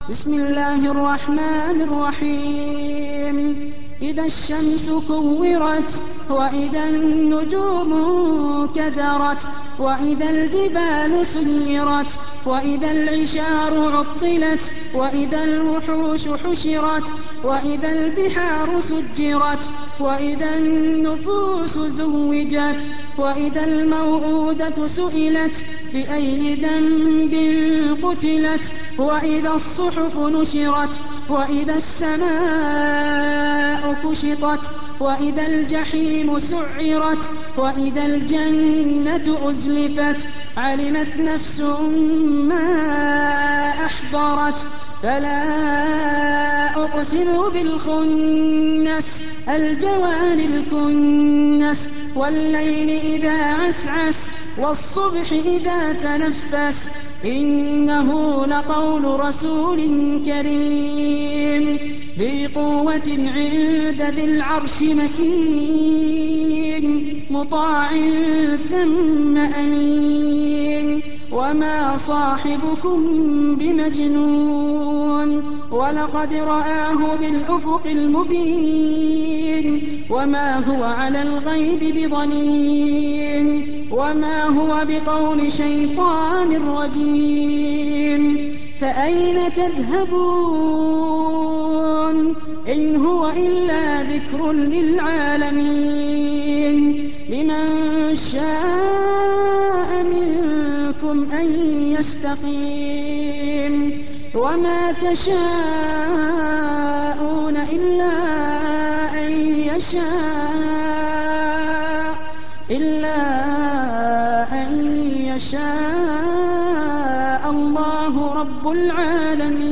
بسم الله الرحمن الرحيم إذا الشمس كورت وإذا النجوم كدرت وإذا الجبال سيرت وإذا العشار عطلت وإذا الوحوش حشرت وإذا البحار سجرت وإذا النفوس زوجت وإذا الموءودة سئلت بأي ذنب قتلت وإذا الصحف نشرت وإذا السماء كشطت وإذا الجحيم سعرت وإذا الجنة أزلفت علمت نفس ما أحضرت فلا أقسم بالخنس الجوار الكنس والليل إذا عسعس والصبح إذا تنفس إنه لقول رسول كريم ذي قوة عند ذي العرش مكين مطاع ثم أمين وما صاحبكم بمجنون ولقد رآه بالأفق المبين وما هو على الغيب بضنين وما هو بقول شيطان رجيم فأين تذهبون إن هو إلا ذكر للعالمين لمن شاء منكم أن يستقيم وما تشاءون إلا أن يشاء الله رب العالمين.